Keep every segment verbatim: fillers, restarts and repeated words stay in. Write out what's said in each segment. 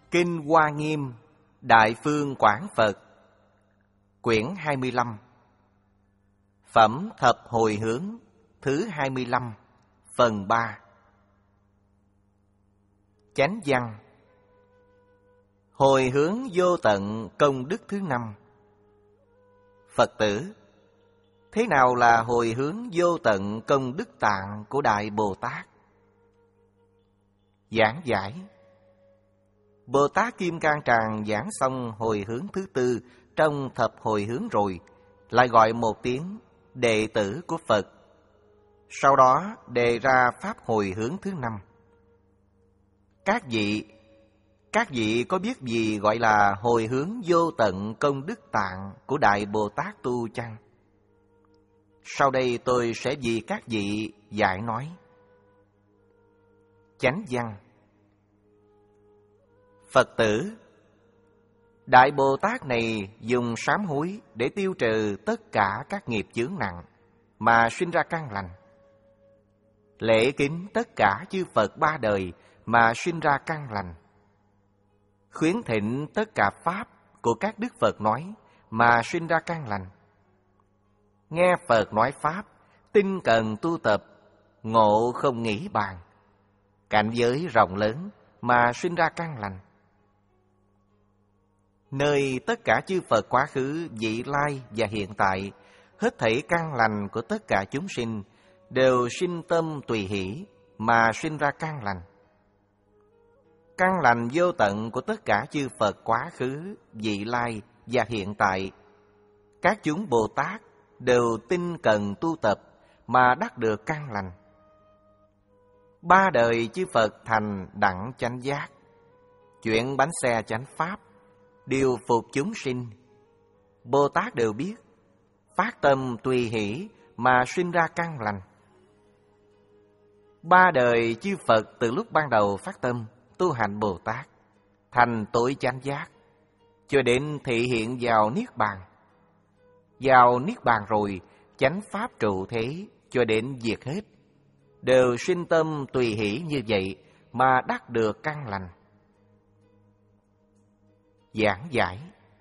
Kinh Hoa Nghiêm Đại Phương Quảng Phật, quyển hai mươi lăm, Phẩm Thập Hồi Hướng thứ hai mươi lăm, phần ba. Chánh văn. Hồi hướng vô tận công đức thứ năm. Phật tử, thế nào là hồi hướng vô tận công đức tạng của Đại Bồ Tát? Giảng giải. Bồ Tát Kim Cang Tràng giảng xong hồi hướng thứ tư trong thập hồi hướng rồi, lại gọi một tiếng đệ tử của Phật. Sau đó đề ra pháp hồi hướng thứ năm. Các vị, các vị có biết gì gọi là hồi hướng vô tận công đức tạng của Đại Bồ Tát tu chăng? Sau đây tôi sẽ vì các vị giải nói. Chánh văn. Phật tử, Đại Bồ Tát này dùng sám hối để tiêu trừ tất cả các nghiệp chướng nặng mà sinh ra căn lành. Lễ kính tất cả chư Phật ba đời mà sinh ra căn lành. Khuyến thịnh tất cả pháp của các Đức Phật nói mà sinh ra căn lành. Nghe Phật nói pháp, tinh cần tu tập, ngộ không nghĩ bàn. Cảnh giới rộng lớn mà sinh ra căn lành. Nơi tất cả chư Phật quá khứ, vị lai và hiện tại, hết thảy căn lành của tất cả chúng sinh đều sinh tâm tùy hỷ mà sinh ra căn lành. Căn lành vô tận của tất cả chư Phật quá khứ, vị lai và hiện tại, các chúng Bồ Tát đều tinh cần tu tập mà đắc được căn lành. Ba đời chư Phật thành đẳng chánh giác, chuyển bánh xe chánh pháp, điều phục chúng sinh. Bồ Tát đều biết, phát tâm tùy hỷ mà sinh ra căn lành. Ba đời chư Phật từ lúc ban đầu phát tâm tu hành Bồ Tát, thành tối chánh giác, cho đến thị hiện vào Niết Bàn. Vào Niết Bàn rồi, chánh pháp trụ thế cho đến diệt hết, đều sinh tâm tùy hỷ như vậy mà đắc được căn lành. Giảng giải.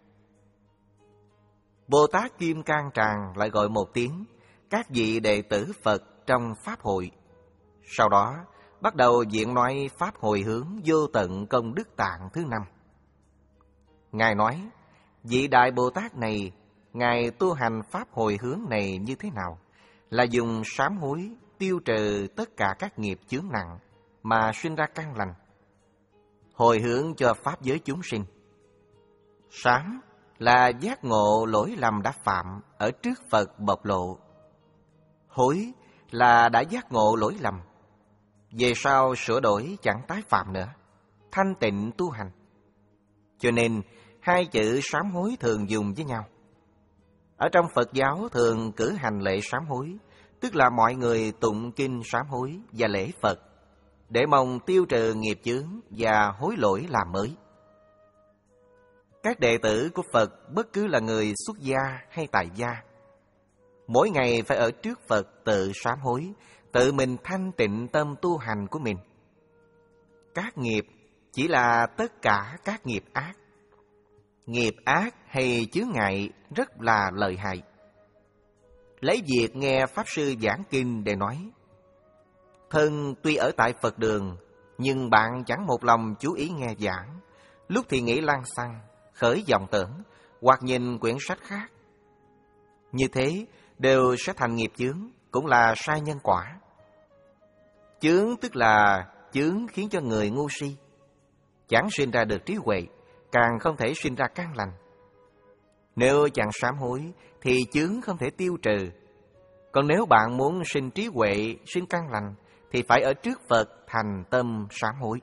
Bồ Tát Kim Cang Tràng lại gọi một tiếng các vị đệ tử Phật trong Pháp hội. Sau đó bắt đầu diễn nói Pháp hồi hướng vô tận công đức tạng thứ năm. Ngài nói, vị Đại Bồ Tát này, Ngài tu hành Pháp hồi hướng này như thế nào? Là dùng sám hối tiêu trừ tất cả các nghiệp chướng nặng mà sinh ra căn lành. Hồi hướng cho Pháp giới chúng sinh. Sám là giác ngộ lỗi lầm đã phạm ở trước Phật bộc lộ. Hối là đã giác ngộ lỗi lầm, về sau sửa đổi chẳng tái phạm nữa, thanh tịnh tu hành. Cho nên hai chữ sám hối thường dùng với nhau. Ở trong Phật giáo thường cử hành lễ sám hối, tức là mọi người tụng kinh sám hối và lễ Phật, để mong tiêu trừ nghiệp chướng và hối lỗi làm mới. Các đệ tử của Phật, bất cứ là người xuất gia hay tại gia, mỗi ngày phải ở trước Phật tự sám hối, tự mình thanh tịnh tâm tu hành của mình. Các nghiệp chỉ là tất cả các nghiệp ác. Nghiệp ác hay chướng ngại rất là lợi hại. Lấy việc nghe Pháp Sư giảng kinh để nói, thân tuy ở tại Phật đường, nhưng bạn chẳng một lòng chú ý nghe giảng, lúc thì nghĩ lăng xăng, khởi vọng tưởng, hoặc nhìn quyển sách khác. Như thế đều sẽ thành nghiệp chướng, cũng là sai nhân quả. Chướng tức là chướng khiến cho người ngu si, chẳng sinh ra được trí huệ, càng không thể sinh ra căn lành. Nếu chẳng sám hối thì chướng không thể tiêu trừ. Còn nếu bạn muốn sinh trí huệ, sinh căn lành, thì phải ở trước Phật thành tâm sám hối.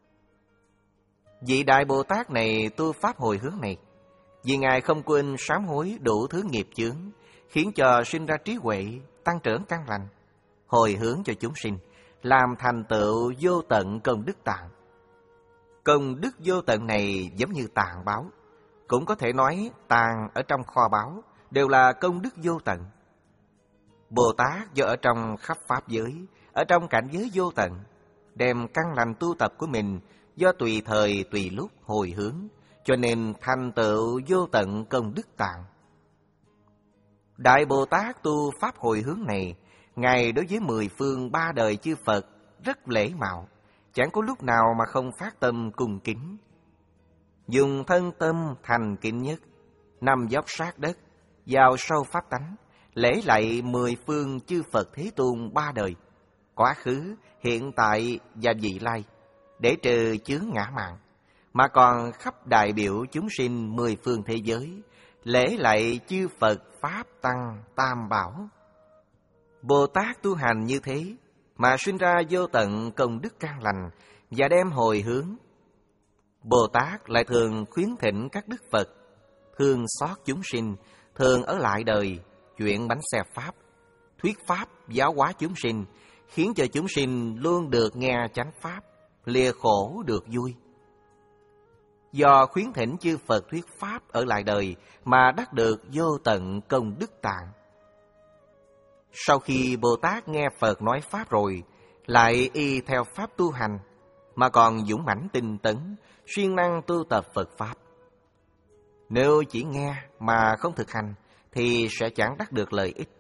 Vị Đại Bồ Tát này tu Pháp hồi hướng này, vì Ngài không quên sám hối đủ thứ nghiệp chướng, khiến cho sinh ra trí huệ, tăng trưởng căn lành, hồi hướng cho chúng sinh, làm thành tựu vô tận công đức tạng. Công đức vô tận này giống như tạng báo, cũng có thể nói tàng ở trong kho báu, đều là công đức vô tận. Bồ Tát do ở trong khắp Pháp giới, ở trong cảnh giới vô tận, đem căn lành tu tập của mình do tùy thời tùy lúc hồi hướng, cho nên thành tựu vô tận công đức tạng. Đại Bồ Tát tu pháp hồi hướng này, Ngài đối với mười phương ba đời chư Phật rất lễ mạo, chẳng có lúc nào mà không phát tâm cung kính. Dùng thân tâm thành kính nhất, nằm dốc sát đất, vào sâu pháp tánh, lễ lạy mười phương chư Phật Thế Tôn ba đời, quá khứ, hiện tại và vị lai, để trừ chướng ngã mạn, mà còn khắp đại biểu chúng sinh mười phương thế giới, lễ lạy chư Phật Pháp Tăng Tam Bảo. Bồ Tát tu hành như thế, mà sinh ra vô tận công đức căn lành, và đem hồi hướng. Bồ Tát lại thường khuyến thỉnh các đức Phật, thương xót chúng sinh, thường ở lại đời, chuyện bánh xe Pháp, thuyết Pháp, giáo hóa chúng sinh, khiến cho chúng sinh luôn được nghe chánh Pháp, lìa khổ được vui. Do khuyến thỉnh chư Phật thuyết Pháp ở lại đời mà đắc được vô tận công đức tạng. Sau khi Bồ Tát nghe Phật nói Pháp rồi, lại y theo Pháp tu hành, mà còn dũng mãnh tinh tấn, siêng năng tu tập Phật Pháp. Nếu chỉ nghe mà không thực hành, thì sẽ chẳng đắc được lợi ích.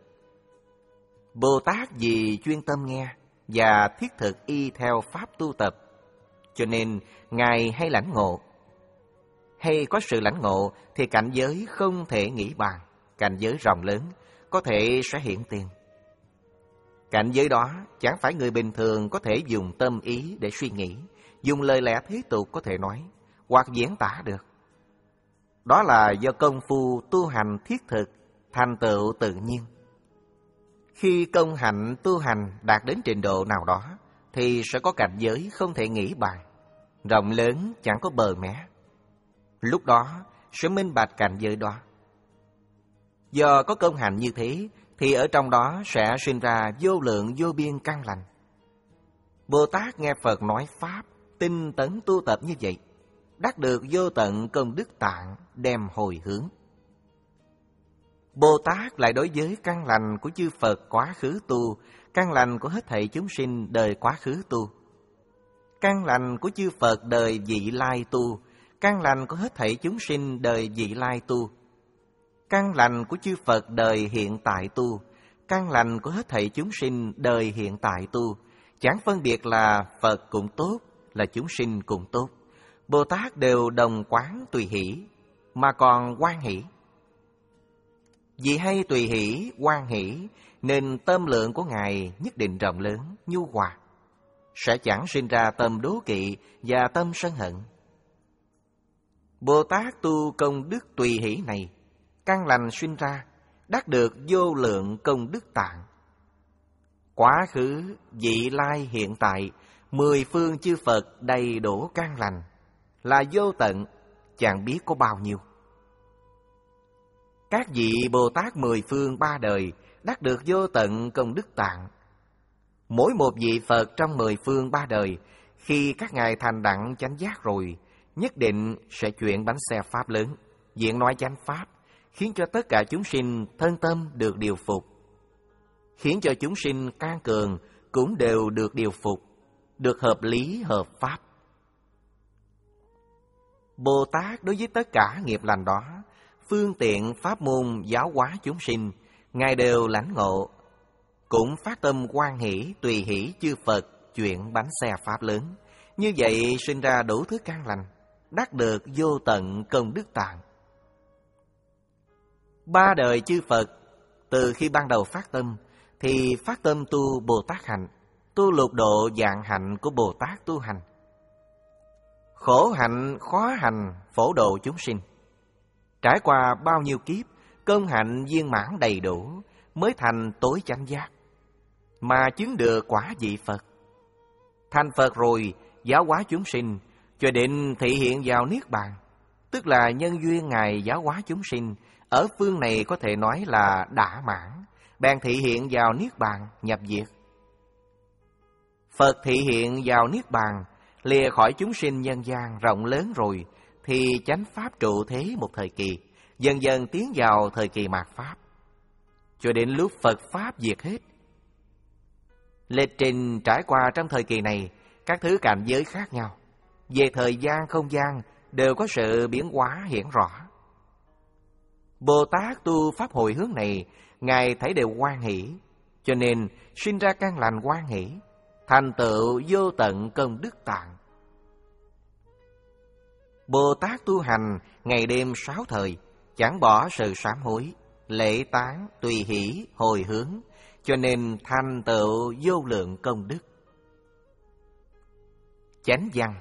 Bồ Tát vì chuyên tâm nghe và thiết thực y theo Pháp tu tập, cho nên Ngài hay lãnh ngộ. Hay có sự lãnh ngộ thì cảnh giới không thể nghĩ bàn, cảnh giới rộng lớn, có thể sẽ hiện tiền. Cảnh giới đó chẳng phải người bình thường có thể dùng tâm ý để suy nghĩ, dùng lời lẽ thế tục có thể nói, hoặc diễn tả được. Đó là do công phu tu hành thiết thực, thành tựu tự nhiên. Khi công hạnh tu hành đạt đến trình độ nào đó, thì sẽ có cảnh giới không thể nghĩ bàn, rộng lớn chẳng có bờ mé. Lúc đó sẽ minh bạch cảnh giới đó. Do có công hạnh như thế, thì ở trong đó sẽ sinh ra vô lượng vô biên căn lành. Bồ Tát nghe Phật nói Pháp, tinh tấn tu tập như vậy, đắc được vô tận công đức tạng, đem hồi hướng. Bồ Tát lại đối với căn lành của chư Phật quá khứ tu, căn lành của hết thảy chúng sinh đời quá khứ tu, căn lành của chư Phật đời vị lai tu, căn lành của hết thảy chúng sinh đời vị lai tu, căn lành của chư Phật đời hiện tại tu, căn lành của hết thảy chúng sinh đời hiện tại tu, chẳng phân biệt là Phật cũng tốt, là chúng sinh cũng tốt. Bồ Tát đều đồng quán tùy hỷ, mà còn hoan hỷ. Vì hay tùy hỷ, hoan hỷ, nên tâm lượng của Ngài nhất định rộng lớn, nhu hòa, sẽ chẳng sinh ra tâm đố kỵ và tâm sân hận. Bồ Tát tu công đức tùy hỷ này, căn lành sinh ra, đắc được vô lượng công đức tạng. Quá khứ, vị lai, hiện tại, mười phương chư Phật đầy đủ căn lành, là vô tận, chẳng biết có bao nhiêu. Các vị Bồ Tát mười phương ba đời đắc được vô tận công đức tạng. Mỗi một vị Phật trong mười phương ba đời, khi các ngài thành đẳng chánh giác rồi, nhất định sẽ chuyển bánh xe Pháp lớn, diễn nói chánh Pháp, khiến cho tất cả chúng sinh thân tâm được điều phục, khiến cho chúng sinh can cường cũng đều được điều phục, được hợp lý hợp Pháp. Bồ Tát đối với tất cả nghiệp lành đó, phương tiện pháp môn giáo hóa chúng sinh, Ngài đều lãnh ngộ, cũng phát tâm hoan hỷ tùy hỷ chư Phật chuyển bánh xe Pháp lớn. Như vậy sinh ra đủ thứ căn lành, đắc được vô tận công đức tạng. Ba đời chư Phật, từ khi ban đầu phát tâm, thì phát tâm tu Bồ Tát hạnh, tu lục độ dạng hạnh của Bồ Tát tu hành. Khổ hạnh, khó hành, phổ độ chúng sinh. Trải qua bao nhiêu kiếp, công hạnh viên mãn đầy đủ, mới thành tối chánh giác, mà chứng được quả vị Phật. Thành Phật rồi, giáo hóa chúng sinh, cho đến thị hiện vào Niết Bàn, tức là nhân duyên Ngài giáo hóa chúng sinh, ở phương này có thể nói là đã mãn, bèn thị hiện vào Niết Bàn, nhập diệt. Phật thị hiện vào Niết Bàn, lìa khỏi chúng sinh nhân gian rộng lớn rồi, thì chánh Pháp trụ thế một thời kỳ, dần dần tiến vào thời kỳ mạt Pháp, cho đến lúc Phật Pháp diệt hết. Lịch trình trải qua trong thời kỳ này, các thứ cảnh giới khác nhau, về thời gian không gian đều có sự biến hóa hiển rõ. Bồ Tát tu pháp hồi hướng này, Ngài thấy đều hoan hỷ, cho nên sinh ra căn lành hoan hỷ, thành tựu vô tận công đức tạng. Bồ Tát tu hành ngày đêm sáu thời, chẳng bỏ sự sám hối, lễ tán, tùy hỷ, hồi hướng, cho nên thành tựu vô lượng công đức. Chánh văn.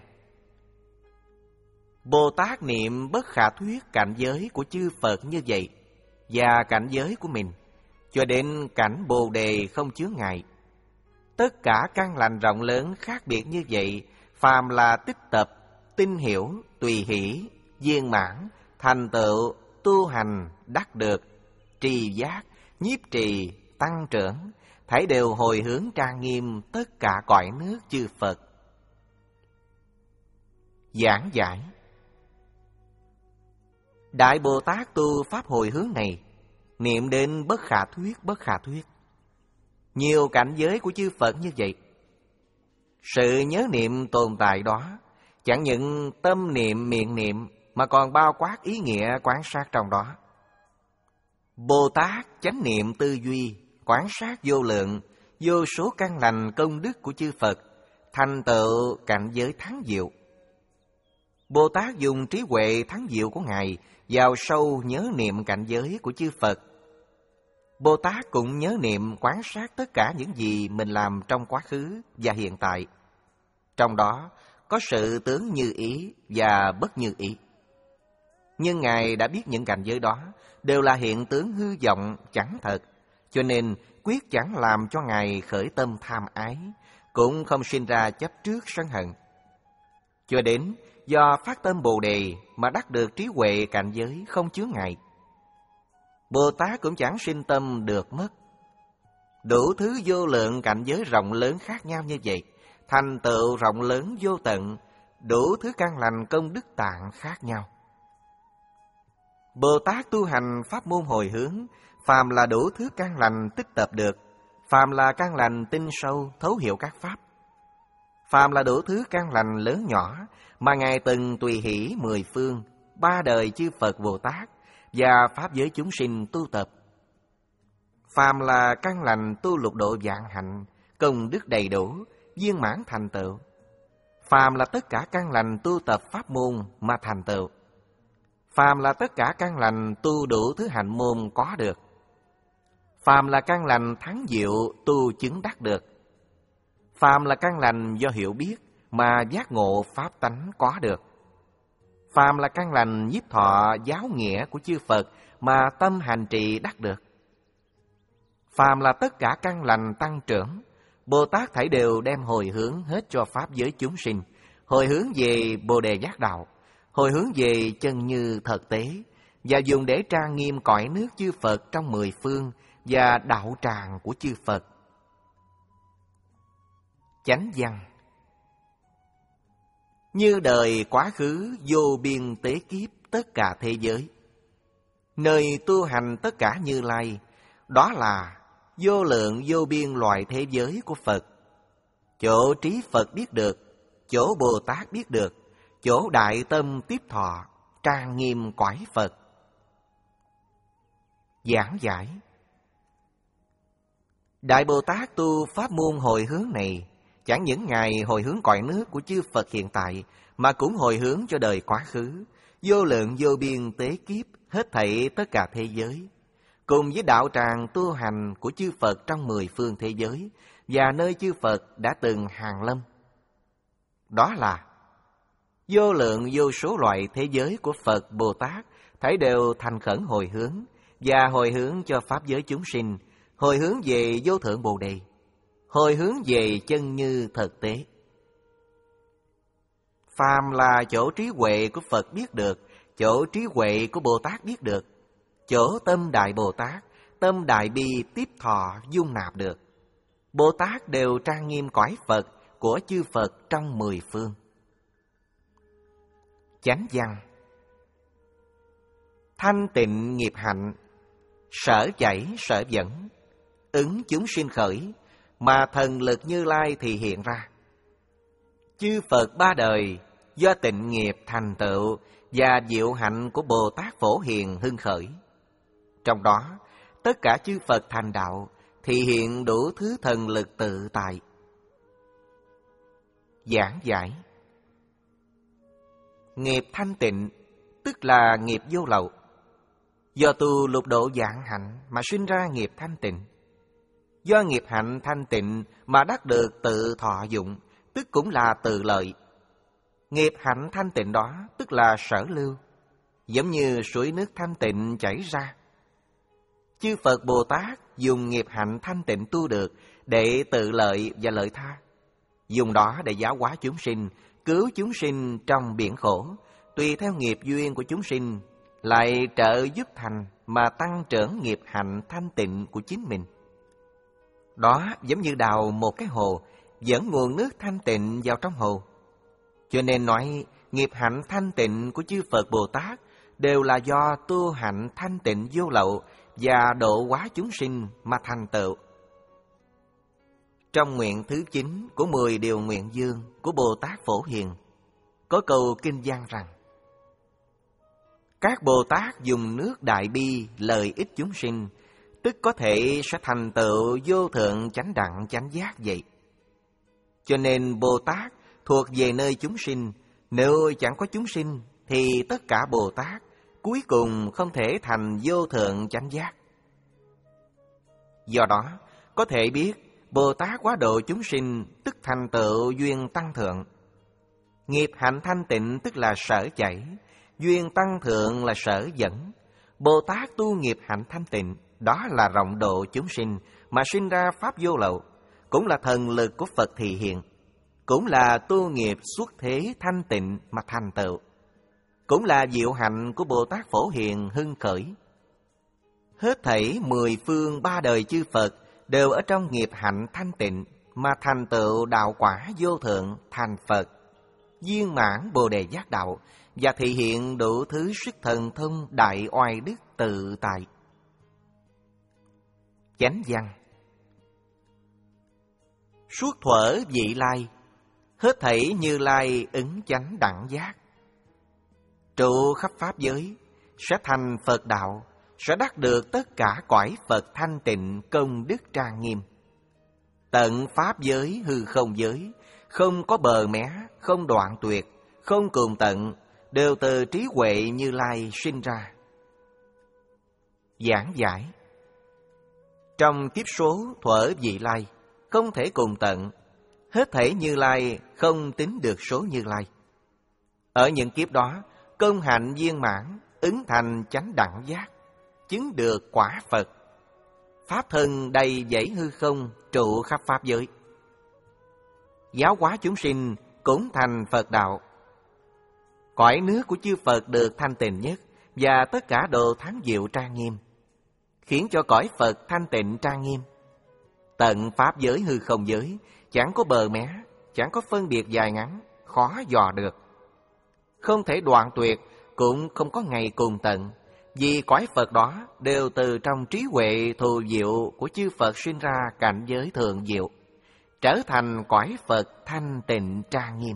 Bồ Tát niệm bất khả thuyết cảnh giới của chư Phật như vậy, và cảnh giới của mình, cho đến cảnh Bồ Đề không chướng ngại. Tất cả căn lành rộng lớn khác biệt như vậy, phàm là tích tập, tinh hiểu, tùy hỷ, viên mãn, thành tựu, tu hành, đắc được, trì giác, nhiếp trì, tăng trưởng, thảy đều hồi hướng trang nghiêm tất cả cõi nước chư Phật. Giảng giải. Đại Bồ Tát tu pháp hồi hướng này, niệm đến bất khả thuyết, bất khả thuyết. Nhiều cảnh giới của chư Phật như vậy. Sự nhớ niệm tồn tại đó, chẳng những tâm niệm, miệng niệm, mà còn bao quát ý nghĩa quán sát trong đó. Bồ Tát chánh niệm tư duy, quán sát vô lượng, vô số căn lành công đức của chư Phật, thành tựu cảnh giới thắng diệu. Bồ Tát dùng trí huệ thắng diệu của Ngài vào sâu nhớ niệm cảnh giới của chư Phật. Bồ Tát cũng nhớ niệm quán sát tất cả những gì mình làm trong quá khứ và hiện tại. Trong đó có sự tướng như ý và bất như ý. Nhưng Ngài đã biết những cảnh giới đó đều là hiện tướng hư vọng chẳng thật, cho nên quyết chẳng làm cho Ngài khởi tâm tham ái, cũng không sinh ra chấp trước sân hận. Cho đến do phát tâm Bồ Đề mà đắc được trí huệ cảnh giới không chướng ngại. Bồ Tát cũng chẳng sinh tâm được mất. Đủ thứ vô lượng cảnh giới rộng lớn khác nhau như vậy, thành tựu rộng lớn vô tận, đủ thứ căn lành công đức tạng khác nhau. Bồ Tát tu hành pháp môn hồi hướng, phàm là đủ thứ căn lành tích tập được, phàm là căn lành tinh sâu thấu hiểu các pháp, phàm là đủ thứ căn lành lớn nhỏ mà Ngài từng tùy hỷ mười phương, ba đời chư Phật Bồ Tát và pháp giới chúng sinh tu tập. Phàm là căn lành tu lục độ vạn hạnh, công đức đầy đủ, viên mãn thành tựu. Phàm là tất cả căn lành tu tập pháp môn mà thành tựu. Phàm là tất cả căn lành tu đủ thứ hạnh môn có được. Phàm là căn lành thắng diệu tu chứng đắc được. Phàm là căn lành do hiểu biết mà giác ngộ pháp tánh có được. Phàm là căn lành nhiếp thọ giáo nghĩa của chư Phật mà tâm hành trì đắc được. Phàm là tất cả căn lành tăng trưởng, Bồ Tát thảy đều đem hồi hướng hết cho pháp giới chúng sinh, hồi hướng về Bồ Đề giác đạo, hồi hướng về chân như thực tế, và dùng để trang nghiêm cõi nước chư Phật trong mười phương và đạo tràng của chư Phật. Chánh văn. Như đời quá khứ vô biên tế kiếp tất cả thế giới, nơi tu hành tất cả Như Lai, đó là vô lượng vô biên loại thế giới của Phật. Chỗ trí Phật biết được, chỗ Bồ Tát biết được, chỗ đại tâm tiếp thọ, trang nghiêm cõi Phật. Giảng giải. Đại Bồ Tát tu pháp môn hồi hướng này, chẳng những Ngài hồi hướng cõi nước của chư Phật hiện tại, mà cũng hồi hướng cho đời quá khứ, vô lượng vô biên tế kiếp, hết thảy tất cả thế giới, cùng với đạo tràng tu hành của chư Phật trong mười phương thế giới, và nơi chư Phật đã từng hàng lâm. Đó là vô lượng vô số loại thế giới của Phật Bồ Tát, thảy đều thành khẩn hồi hướng, và hồi hướng cho pháp giới chúng sinh, hồi hướng về vô thượng Bồ Đề, hồi hướng về chân như thực tế. Phàm là chỗ trí huệ của Phật biết được, chỗ trí huệ của Bồ Tát biết được, chỗ tâm Đại Bồ Tát, tâm Đại Bi tiếp thọ dung nạp được, Bồ Tát đều trang nghiêm cõi Phật của chư Phật trong mười phương. Chánh văn. Thanh tịnh nghiệp hạnh, sở chảy sở dẫn, ứng chúng sinh khởi, mà thần lực Như Lai thì hiện ra. Chư Phật ba đời do tịnh nghiệp thành tựu và diệu hạnh của Bồ Tát Phổ Hiền hưng khởi. Trong đó, tất cả chư Phật thành đạo thì hiện đủ thứ thần lực tự tại. Giảng giải. Nghiệp thanh tịnh tức là nghiệp vô lậu. Do tu lục độ dạng hạnh mà sinh ra nghiệp thanh tịnh. Do nghiệp hạnh thanh tịnh mà đắc được tự thọ dụng, tức cũng là tự lợi. Nghiệp hạnh thanh tịnh đó tức là sở lưu, giống như suối nước thanh tịnh chảy ra. Chư Phật Bồ Tát dùng nghiệp hạnh thanh tịnh tu được để tự lợi và lợi tha, dùng đó để giáo hóa chúng sinh, cứu chúng sinh trong biển khổ, tùy theo nghiệp duyên của chúng sinh, lại trợ giúp thành mà tăng trưởng nghiệp hạnh thanh tịnh của chính mình. Đó giống như đào một cái hồ, dẫn nguồn nước thanh tịnh vào trong hồ. Cho nên nói, nghiệp hạnh thanh tịnh của chư Phật Bồ Tát đều là do tu hạnh thanh tịnh vô lậu và độ hóa chúng sinh mà thành tựu. Trong nguyện thứ chín của mười điều nguyện dương của Bồ Tát Phổ Hiền, có câu kinh văn rằng: các Bồ Tát dùng nước đại bi lợi ích chúng sinh, tức có thể sẽ thành tựu vô thượng chánh đẳng chánh giác vậy. Cho nên Bồ Tát thuộc về nơi chúng sinh, nếu chẳng có chúng sinh thì tất cả Bồ Tát cuối cùng không thể thành vô thượng chánh giác. Do đó, có thể biết Bồ Tát quá độ chúng sinh tức thành tựu duyên tăng thượng. Nghiệp hạnh thanh tịnh tức là sở chảy, duyên tăng thượng là sở dẫn. Bồ Tát tu nghiệp hạnh thanh tịnh, đó là rộng độ chúng sinh mà sinh ra pháp vô lậu, cũng là thần lực của Phật thị hiện, cũng là tu nghiệp xuất thế thanh tịnh mà thành tựu, cũng là diệu hạnh của Bồ Tát Phổ Hiền hưng khởi. Hết thảy mười phương ba đời chư Phật đều ở trong nghiệp hạnh thanh tịnh mà thành tựu đạo quả vô thượng thành Phật, viên mãn Bồ Đề giác đạo và thị hiện đủ thứ sức thần thông đại oai đức tự tại. Chánh văn. Suốt thuở vị lai, hết thảy Như Lai ứng chánh đẳng giác, trụ khắp pháp giới, sẽ thành Phật đạo, sẽ đắc được tất cả cõi Phật thanh tịnh công đức trang nghiêm. Tận pháp giới hư không giới, không có bờ mé, không đoạn tuyệt, không cùng tận, đều từ trí huệ Như Lai sinh ra. Giảng giải. Trong kiếp số thuở vị lai, không thể cùng tận, hết thảy Như Lai không tính được số Như Lai. Ở những kiếp đó, công hạnh viên mãn, ứng thành chánh đẳng giác, chứng được quả Phật. Pháp thân đầy dẫy hư không, trụ khắp pháp giới. Giáo hóa chúng sinh cũng thành Phật đạo. Cõi nước của chư Phật được thanh tịnh nhất và tất cả độ thắng diệu trang nghiêm, khiến cho cõi Phật thanh tịnh trang nghiêm. Tận pháp giới hư không giới, chẳng có bờ mé, chẳng có phân biệt dài ngắn, khó dò được. Không thể đoạn tuyệt, cũng không có ngày cùng tận, vì cõi Phật đó đều từ trong trí huệ thù diệu của chư Phật sinh ra cảnh giới thượng diệu, trở thành cõi Phật thanh tịnh trang nghiêm.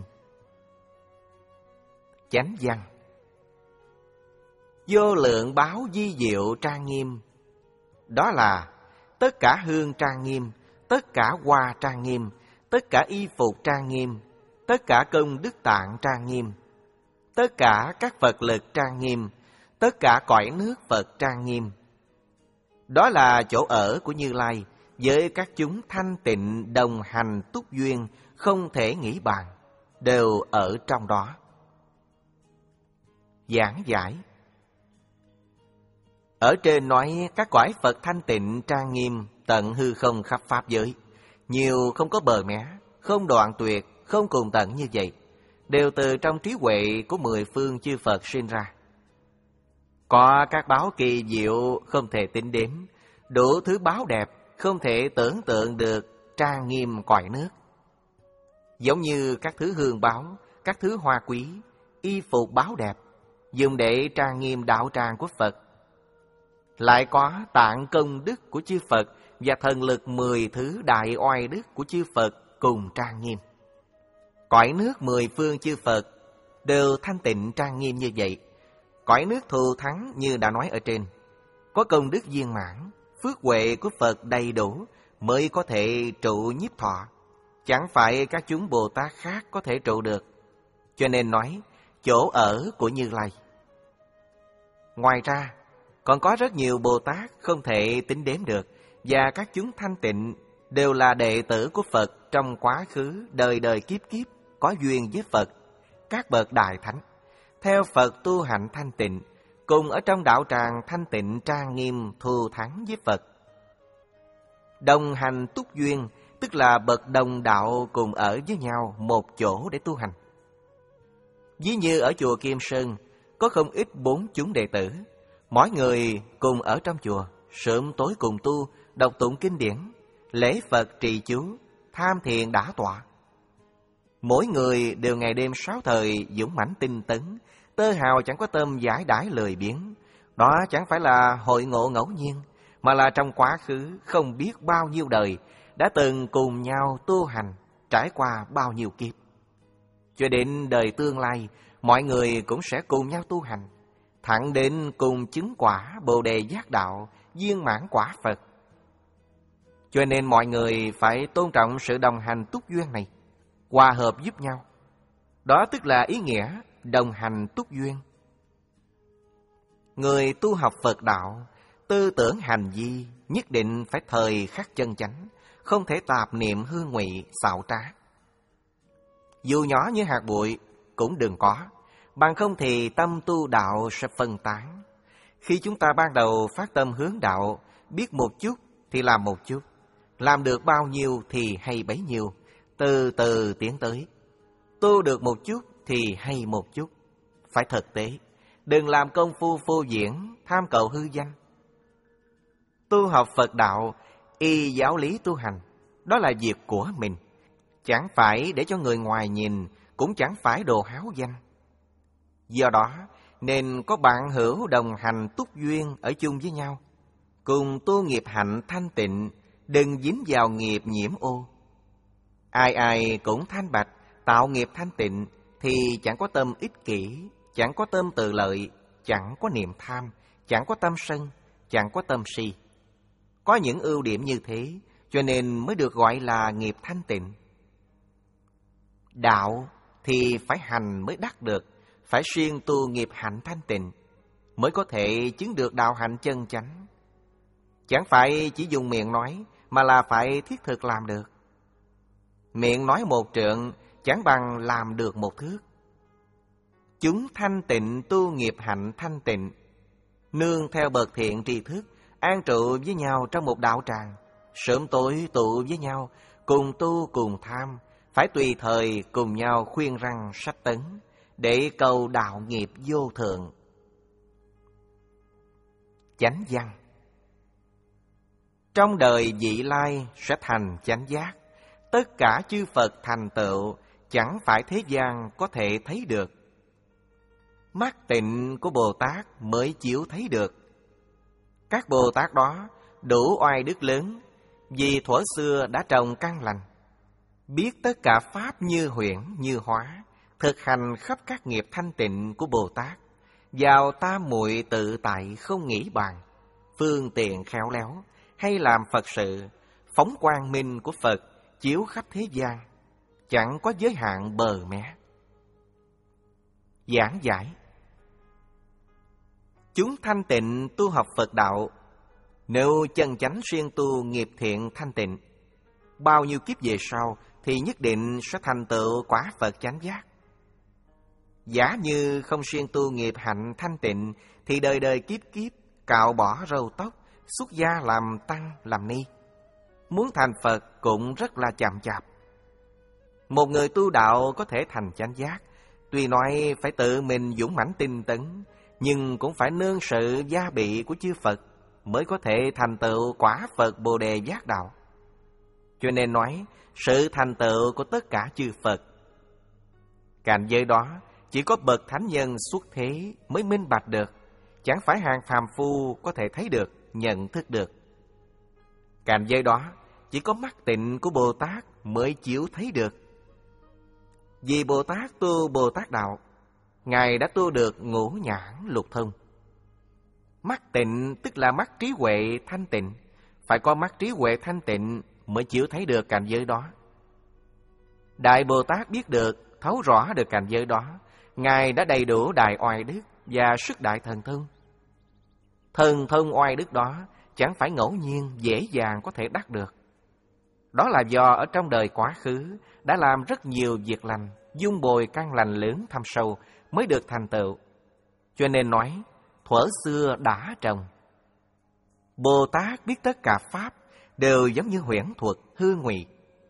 Chánh văn. Vô lượng báo di diệu trang nghiêm, đó là tất cả hương trang nghiêm, tất cả hoa trang nghiêm, tất cả y phục trang nghiêm, tất cả công đức tạng trang nghiêm, tất cả các Phật lực trang nghiêm, tất cả cõi nước Phật trang nghiêm. Đó là chỗ ở của Như Lai với các chúng thanh tịnh đồng hành túc duyên, không thể nghĩ bàn, đều ở trong đó. Giảng giải. Ở trên nói các cõi Phật thanh tịnh trang nghiêm tận hư không khắp pháp giới, nhiều không có bờ mé, không đoạn tuyệt, không cùng tận như vậy, đều từ trong trí huệ của mười phương chư Phật sinh ra. Có các báo kỳ diệu không thể tính đếm, đủ thứ báo đẹp không thể tưởng tượng được trang nghiêm cõi nước. Giống như các thứ hương báo, các thứ hoa quý, y phục báo đẹp, dùng để trang nghiêm đạo tràng của Phật. Lại có tạng công đức của chư Phật và thần lực mười thứ đại oai đức của chư Phật cùng trang nghiêm. Cõi nước mười phương chư Phật đều thanh tịnh trang nghiêm như vậy. Cõi nước thù thắng như đã nói ở trên, có công đức viên mãn, phước huệ của Phật đầy đủ mới có thể trụ nhiếp thọ, chẳng phải các chúng Bồ Tát khác có thể trụ được. Cho nên nói chỗ ở của Như Lai. Ngoài ra, còn có rất nhiều Bồ Tát không thể tính đếm được, và các chúng thanh tịnh đều là đệ tử của Phật trong quá khứ đời đời kiếp kiếp có duyên với Phật, các bậc đại thánh. Theo Phật tu hạnh thanh tịnh, cùng ở trong đạo tràng thanh tịnh trang nghiêm thù thắng với Phật. Đồng hành túc duyên, tức là bậc đồng đạo cùng ở với nhau một chỗ để tu hành. Ví như ở chùa Kim Sơn, có không ít bốn chúng đệ tử, mỗi người cùng ở trong chùa, sớm tối cùng tu, đọc tụng kinh điển, lễ Phật trì chú, tham thiền đả tọa. Mỗi người đều ngày đêm sáu thời dũng mãnh tinh tấn, tơ hào chẳng có tâm giải đãi lười biếng. Đó chẳng phải là hội ngộ ngẫu nhiên, mà là trong quá khứ không biết bao nhiêu đời đã từng cùng nhau tu hành, trải qua bao nhiêu kiếp. Cho đến đời tương lai, mọi người cũng sẽ cùng nhau tu hành, thẳng đến cùng chứng quả Bồ Đề giác đạo, viên mãn quả Phật. Cho nên mọi người phải tôn trọng sự đồng hành túc duyên này, hòa hợp giúp nhau. Đó tức là ý nghĩa đồng hành túc duyên. Người tu học Phật đạo, tư tưởng hành vi nhất định phải thời khắc chân chánh, không thể tạp niệm hư ngụy xạo trá. Dù nhỏ như hạt bụi cũng đừng có, bằng không thì tâm tu đạo sẽ phân tán. Khi chúng ta ban đầu phát tâm hướng đạo, biết một chút thì làm một chút, làm được bao nhiêu thì hay bấy nhiêu, từ từ tiến tới. Tu được một chút thì hay một chút, phải thực tế, đừng làm công phu phô diễn, tham cầu hư danh. Tu học Phật đạo, y giáo lý tu hành, đó là việc của mình, chẳng phải để cho người ngoài nhìn, cũng chẳng phải đồ háo danh. Do đó, nên có bạn hữu đồng hành túc duyên ở chung với nhau, cùng tu nghiệp hạnh thanh tịnh, đừng dính vào nghiệp nhiễm ô. Ai ai cũng thanh bạch, tạo nghiệp thanh tịnh, thì chẳng có tâm ích kỷ, chẳng có tâm tự lợi, chẳng có niệm tham, chẳng có tâm sân, chẳng có tâm si. Có những ưu điểm như thế, cho nên mới được gọi là nghiệp thanh tịnh. Đạo thì phải hành mới đắc được, phải siêng tu nghiệp hạnh thanh tịnh, mới có thể chứng được đạo hạnh chân chánh. Chẳng phải chỉ dùng miệng nói, mà là phải thiết thực làm được. Miệng nói một trượng, chẳng bằng làm được một thước. Chúng thanh tịnh tu nghiệp hạnh thanh tịnh, nương theo bậc thiện tri thức, an trụ với nhau trong một đạo tràng, sớm tối tụ với nhau, cùng tu cùng tham, phải tùy thời cùng nhau khuyên răng sách tấn, để cầu đạo nghiệp vô thượng. Chánh văn. Trong đời vị lai sẽ thành chánh giác, tất cả chư Phật thành tựu, chẳng phải thế gian có thể thấy được. Mắt tịnh của Bồ Tát mới chiếu thấy được. Các Bồ Tát đó đủ oai đức lớn, vì thuở xưa đã trồng căn lành, biết tất cả pháp như huyễn như hóa, thực hành khắp các nghiệp thanh tịnh của Bồ Tát, vào tam muội tự tại không nghĩ bàn, phương tiện khéo léo, hay làm Phật sự, phóng quang minh của Phật chiếu khắp thế gian, chẳng có giới hạn bờ mé. Giảng giải. Chúng thanh tịnh tu học Phật đạo, nếu chân chánh siêng tu nghiệp thiện thanh tịnh, bao nhiêu kiếp về sau thì nhất định sẽ thành tựu quả Phật chánh giác. Giả như không siêng tu nghiệp hạnh thanh tịnh, thì đời đời kiếp kiếp cạo bỏ râu tóc, xuất gia làm tăng làm ni, muốn thành Phật cũng rất là chậm chạp. Một người tu đạo có thể thành chánh giác, tuy nói phải tự mình dũng mãnh tinh tấn, nhưng cũng phải nương sự gia bị của chư Phật mới có thể thành tựu quả Phật Bồ Đề giác đạo. Cho nên nói sự thành tựu của tất cả chư Phật, cảnh giới đó chỉ có bậc thánh nhân xuất thế mới minh bạch được, chẳng phải hàng phàm phu có thể thấy được, nhận thức được. Cảnh giới đó chỉ có mắt tịnh của Bồ Tát mới chiếu thấy được. Vì Bồ Tát tu Bồ Tát đạo, Ngài đã tu được ngũ nhãn lục thông. Mắt tịnh tức là mắt trí huệ thanh tịnh. Phải có mắt trí huệ thanh tịnh mới chịu thấy được cảnh giới đó. Đại Bồ Tát biết được, thấu rõ được cảnh giới đó. Ngài đã đầy đủ đại oai đức và sức đại thần thông. Thần thông oai đức đó chẳng phải ngẫu nhiên dễ dàng có thể đắc được. Đó là do ở trong đời quá khứ đã làm rất nhiều việc lành, dung bồi căn lành lớn thâm sâu mới được thành tựu. Cho nên nói, thuở xưa đã trồng. Bồ Tát biết tất cả Pháp đều giống như huyễn thuật, hư ngụy.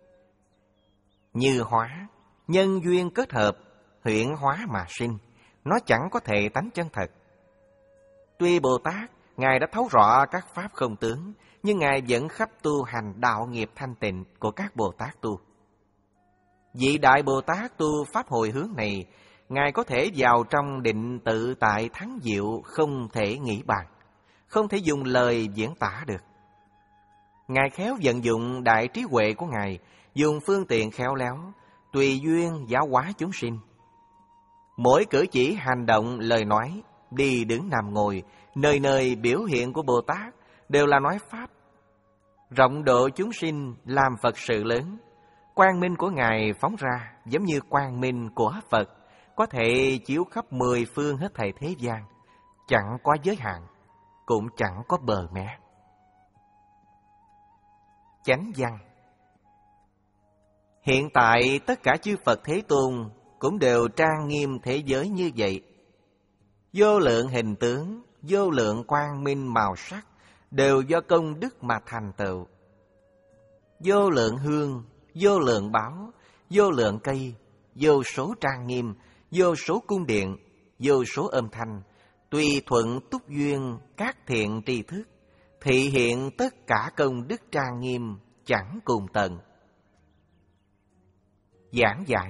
Như hóa, nhân duyên kết hợp, huyễn hóa mà sinh, nó chẳng có thể tánh chân thật. Tuy Bồ Tát, Ngài đã thấu rõ các Pháp không tướng, nhưng Ngài vẫn khắp tu hành đạo nghiệp thanh tịnh của các Bồ Tát tu. Vị Đại Bồ Tát tu Pháp hồi hướng này, Ngài có thể vào trong định tự tại thắng diệu không thể nghĩ bàn, không thể dùng lời diễn tả được. Ngài khéo vận dụng đại trí huệ của Ngài, dùng phương tiện khéo léo, tùy duyên giáo hóa chúng sinh. Mỗi cử chỉ hành động, lời nói, đi đứng nằm ngồi, nơi nơi biểu hiện của Bồ Tát đều là nói Pháp. Rộng độ chúng sinh làm Phật sự lớn. Quang minh của Ngài phóng ra giống như quang minh của Phật, có thể chiếu khắp mười phương hết thảy thế gian, chẳng có giới hạn, cũng chẳng có bờ mé. Chánh văn. Hiện tại tất cả chư Phật Thế Tôn cũng đều trang nghiêm thế giới như vậy. Vô lượng hình tướng, vô lượng quang minh màu sắc đều do công đức mà thành tựu. Vô lượng hương, vô lượng báo, vô lượng cây, vô số trang nghiêm, vô số cung điện, vô số âm thanh, tùy thuận túc duyên các thiện tri thức, thị hiện tất cả công đức trang nghiêm chẳng cùng tận. Giảng giải.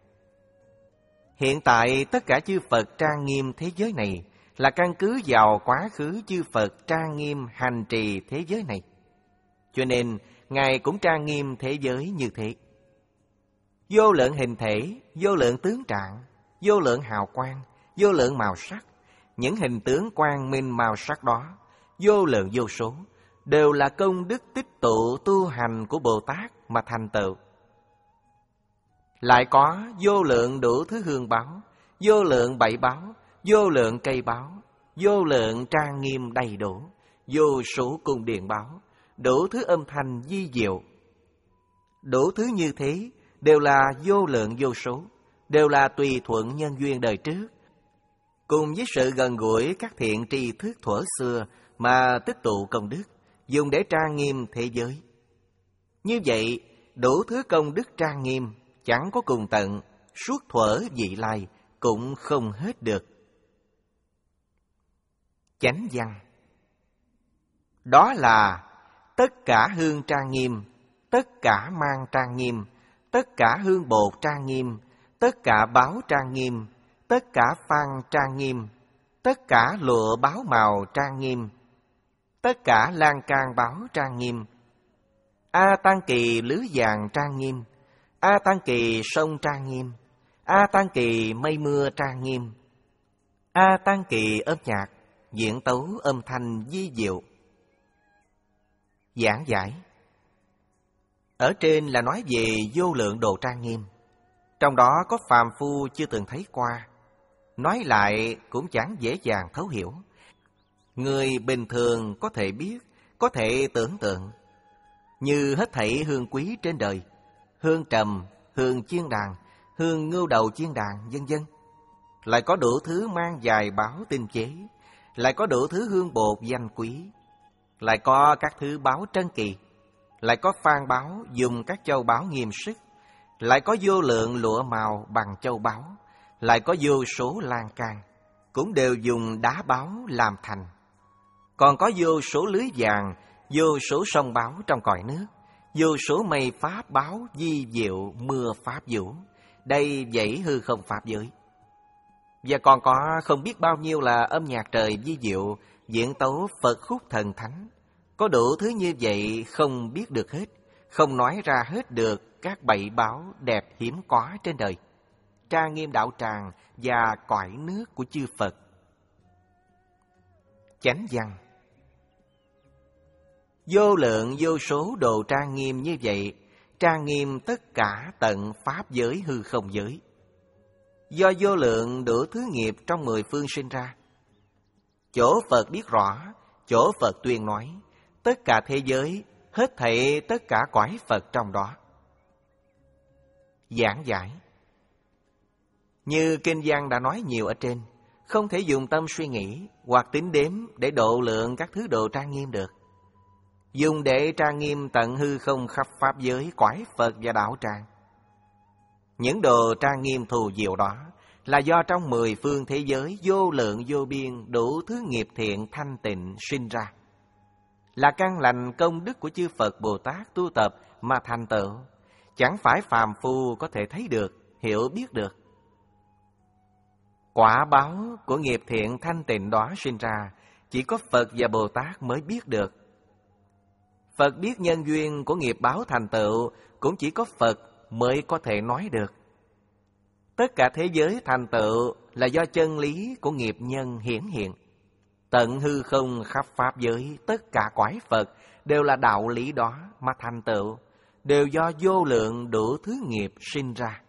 Hiện tại tất cả chư Phật trang nghiêm thế giới này là căn cứ vào quá khứ chư Phật trang nghiêm hành trì thế giới này. Cho nên Ngài cũng trang nghiêm thế giới như thế. Vô lượng hình thể, vô lượng tướng trạng, vô lượng hào quang, vô lượng màu sắc, những hình tướng quang minh màu sắc đó, vô lượng vô số, đều là công đức tích tụ tu hành của Bồ Tát mà thành tựu. Lại có vô lượng đủ thứ hương báo, vô lượng bảy báo, vô lượng cây báo, vô lượng trang nghiêm đầy đủ, vô số cung điện báo, đủ thứ âm thanh di diệu. Đủ thứ như thế đều là vô lượng vô số, đều là tùy thuận nhân duyên đời trước, cùng với sự gần gũi các thiện tri thức thuở xưa mà tích tụ công đức, dùng để trang nghiêm thế giới. Như vậy, đủ thứ công đức trang nghiêm chẳng có cùng tận, suốt thuở vị lai cũng không hết được. Chánh văn. Đó là tất cả hương trang nghiêm, tất cả mang trang nghiêm, tất cả hương bột trang nghiêm, tất cả báo trang nghiêm, tất cả phan trang nghiêm, tất cả lụa báo màu trang nghiêm, tất cả lan can báo trang nghiêm, A Tăng Kỳ lưới vàng trang nghiêm, A Tăng Kỳ sông trang nghiêm, A Tăng Kỳ mây mưa trang nghiêm, A Tăng Kỳ âm nhạc, diễn tấu âm thanh di diệu. Giảng giải. Ở trên là nói về vô lượng đồ trang nghiêm, trong đó có phàm phu chưa từng thấy qua, nói lại cũng chẳng dễ dàng thấu hiểu. Người bình thường có thể biết, có thể tưởng tượng, như hết thảy hương quý trên đời, hương trầm, hương chiên đàn, hương ngưu đầu chiên đàn, vân vân. Lại có đủ thứ mang dài báo tinh chế, lại có đủ thứ hương bột danh quý, lại có các thứ báo trân kỳ, lại có phan báo dùng các châu báu nghiêm sức, lại có vô lượng lụa màu bằng châu báu, lại có vô số lan can, cũng đều dùng đá báu làm thành. Còn có vô số lưới vàng, vô số sông báo trong cõi nước, vô số mây pháp báo di diệu mưa pháp vũ, đây dãy hư không pháp giới. Và còn có không biết bao nhiêu là âm nhạc trời di diệu, diễn tấu Phật khúc thần thánh. Có đủ thứ như vậy không biết được hết, không nói ra hết được các bảy báo đẹp hiếm có trên đời. trang nghiêm đạo tràng và cõi nước của chư Phật. Chánh văn: vô lượng vô số đồ trang nghiêm như vậy, trang nghiêm tất cả tận pháp giới hư không giới. Do vô lượng đủ thứ nghiệp trong mười phương sinh ra. Chỗ Phật biết rõ, chỗ Phật tuyên nói, tất cả thế giới, hết thảy tất cả cõi Phật trong đó. Giảng giải: như kinh văn đã nói nhiều ở trên, không thể dùng tâm suy nghĩ hoặc tính đếm để độ lượng các thứ đồ trang nghiêm được. Dùng để trang nghiêm tận hư không khắp pháp giới, cõi Phật và đạo tràng. Những đồ trang nghiêm thù diệu đó là do trong mười phương thế giới vô lượng vô biên đủ thứ nghiệp thiện thanh tịnh sinh ra. Là căn lành công đức của chư Phật Bồ Tát tu tập mà thành tựu, chẳng phải phàm phu có thể thấy được, hiểu biết được. Quả báo của nghiệp thiện thanh tịnh đó sinh ra, chỉ có Phật và Bồ Tát mới biết được. Phật biết nhân duyên của nghiệp báo thành tựu, cũng chỉ có Phật mới có thể nói được. Tất cả thế giới thành tựu là do chân lý của nghiệp nhân hiển hiện. Tận hư không khắp pháp giới, tất cả cõi Phật đều là đạo lý đó mà thành tựu, đều do vô lượng đủ thứ nghiệp sinh ra.